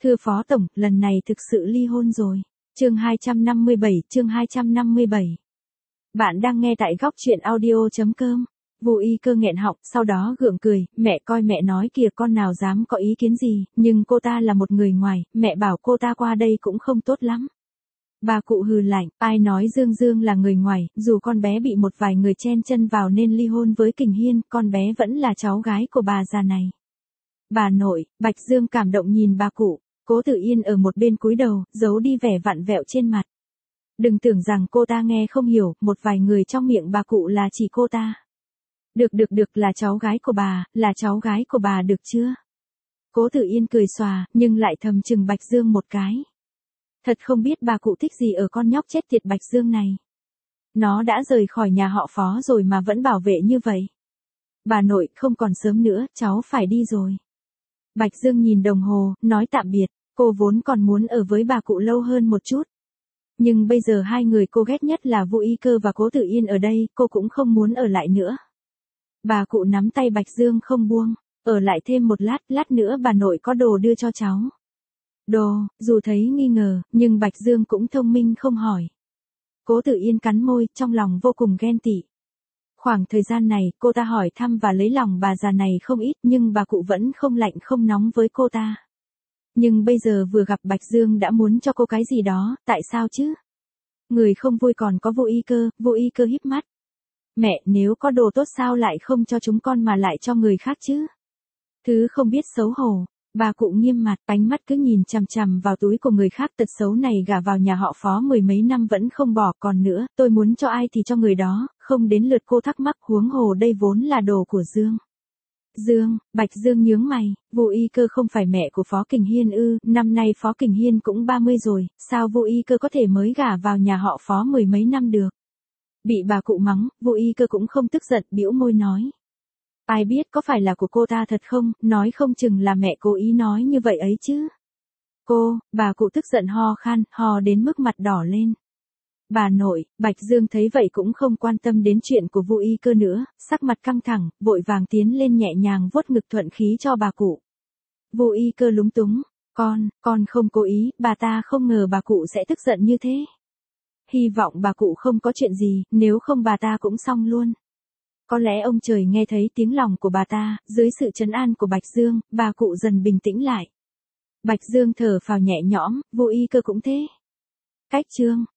Thưa Phó Tổng, lần này thực sự ly hôn rồi. Chương 257. Bạn đang nghe tại góc truyện audio.com. Vô Y Cơ nghẹn họng, sau đó gượng cười, mẹ coi mẹ nói kìa, con nào dám có ý kiến gì, nhưng cô ta là một người ngoài, mẹ bảo cô ta qua đây cũng không tốt lắm. Bà cụ hừ lạnh, ai nói Dương Dương là người ngoài, dù con bé bị một vài người chen chân vào nên ly hôn với Kình Hiên, con bé vẫn là cháu gái của bà già này. Bà nội, Bạch Dương cảm động nhìn bà cụ. Cố Tử Yên ở một bên cúi đầu, giấu đi vẻ vặn vẹo trên mặt. Đừng tưởng rằng cô ta nghe không hiểu, một vài người trong miệng bà cụ là chỉ cô ta. Được, là cháu gái của bà, là cháu gái của bà được chưa? Cố Tử Yên cười xòa, nhưng lại thầm chừng Bạch Dương một cái. Thật không biết bà cụ thích gì ở con nhóc chết tiệt Bạch Dương này. Nó đã rời khỏi nhà họ Phó rồi mà vẫn bảo vệ như vậy. Bà nội, không còn sớm nữa, cháu phải đi rồi. Bạch Dương nhìn đồng hồ, nói tạm biệt, cô vốn còn muốn ở với bà cụ lâu hơn một chút. Nhưng bây giờ hai người cô ghét nhất là Vô Y Cơ và Cố Tử Yên ở đây, cô cũng không muốn ở lại nữa. Bà cụ nắm tay Bạch Dương không buông, ở lại thêm một lát nữa bà nội có đồ đưa cho cháu. Đồ, dù thấy nghi ngờ, nhưng Bạch Dương cũng thông minh không hỏi. Cố Tử Yên cắn môi, trong lòng vô cùng ghen tị. Khoảng thời gian này, cô ta hỏi thăm và lấy lòng bà già này không ít, nhưng bà cụ vẫn không lạnh không nóng với cô ta. Nhưng bây giờ vừa gặp Bạch Dương đã muốn cho cô cái gì đó, tại sao chứ? Người không vui còn có Vô Y Cơ híp mắt. Mẹ, nếu có đồ tốt sao lại không cho chúng con mà lại cho người khác chứ? Thứ không biết xấu hổ. Bà cụ nghiêm mặt, ánh mắt cứ nhìn chằm chằm vào túi của người khác, tật xấu này gả vào nhà họ Phó mười mấy năm vẫn không bỏ. Còn nữa, tôi muốn cho ai thì cho người đó, không đến lượt cô thắc mắc, huống hồ đây vốn là đồ của Dương. Bạch Dương nhướng mày, Vô Y Cơ không phải mẹ của Phó Kình Hiên ư? Năm nay Phó Kình Hiên cũng 30 rồi, sao Vô Y Cơ có thể mới gả vào nhà họ Phó mười mấy năm được? Bị bà cụ mắng, Vô Y Cơ cũng không tức giận, bĩu môi nói. Ai biết có phải là của cô ta thật không, nói không chừng là mẹ cố ý nói như vậy ấy chứ. Bà cụ tức giận ho khan, ho đến mức mặt đỏ lên. Bà nội, Bạch Dương thấy vậy cũng không quan tâm đến chuyện của Vô Y Cơ nữa, sắc mặt căng thẳng, vội vàng tiến lên nhẹ nhàng vuốt ngực thuận khí cho bà cụ. Vô Y Cơ lúng túng, con không cố ý, bà ta không ngờ bà cụ sẽ tức giận như thế. Hy vọng bà cụ không có chuyện gì, nếu không bà ta cũng xong luôn. Có lẽ ông trời nghe thấy tiếng lòng của bà ta, dưới sự trấn an của Bạch Dương, bà cụ dần bình tĩnh lại. Bạch Dương thở phào nhẹ nhõm, Vô Y Cơ cũng thế. Cách chương